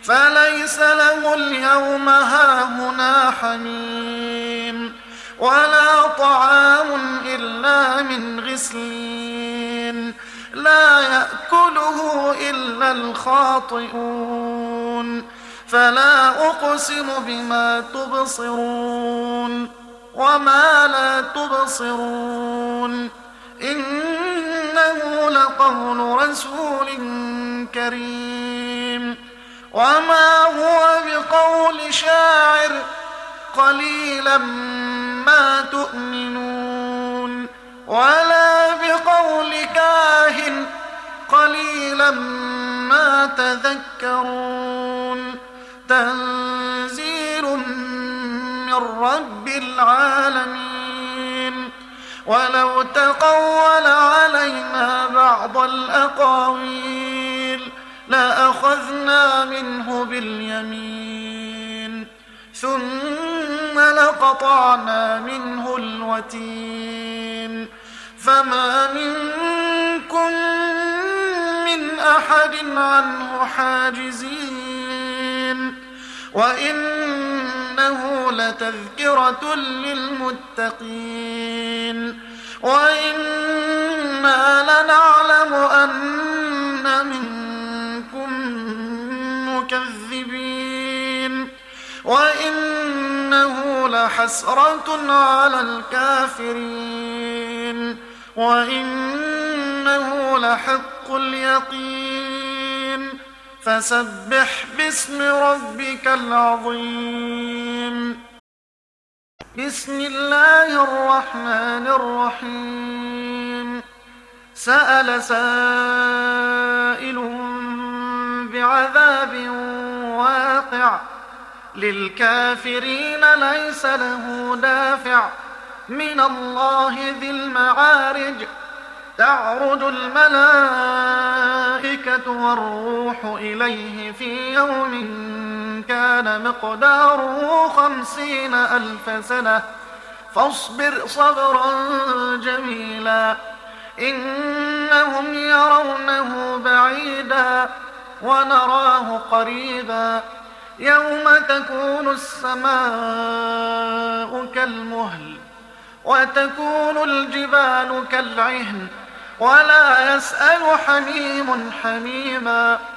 فليس له اليوم هاهنا حميم ولا طعام إلا من غسلين لا يأكله إلا الخاطئون فلا أقسم بما تبصرون وما لا تبصرون إنه لقول رسول كريم وما هو بقول شاعر قليلا ما تؤمنون ولا بقول كاهن قليلا ما تذكرون تنزيل من رب العالمين ولو تقول علينا بعض الأقاويل لأخذنا منه باليمين ثم لقطعنا منه الوتين فما منكم من أحد عنه حاجزين وإنه لتذكرة للمتقين وإنا لنعلم أن منكم مكذبين وإنه لحسرة على الكافرين وإنه لحق اليقين فسبح باسم ربك العظيم بسم الله الرحمن الرحيم سأل سائل بعذاب واقع للكافرين ليس له دافع من الله ذي المعارج تعرج الملائكة والروح إليه في يوم كان مقداره 50,000 سنة فاصبر صبرا جميلا إنهم يرونه بعيدا ونراه قريبا يوم تكون السماء كالمهل وتكون الجبال كالعهن ولا يسأل حميم حميما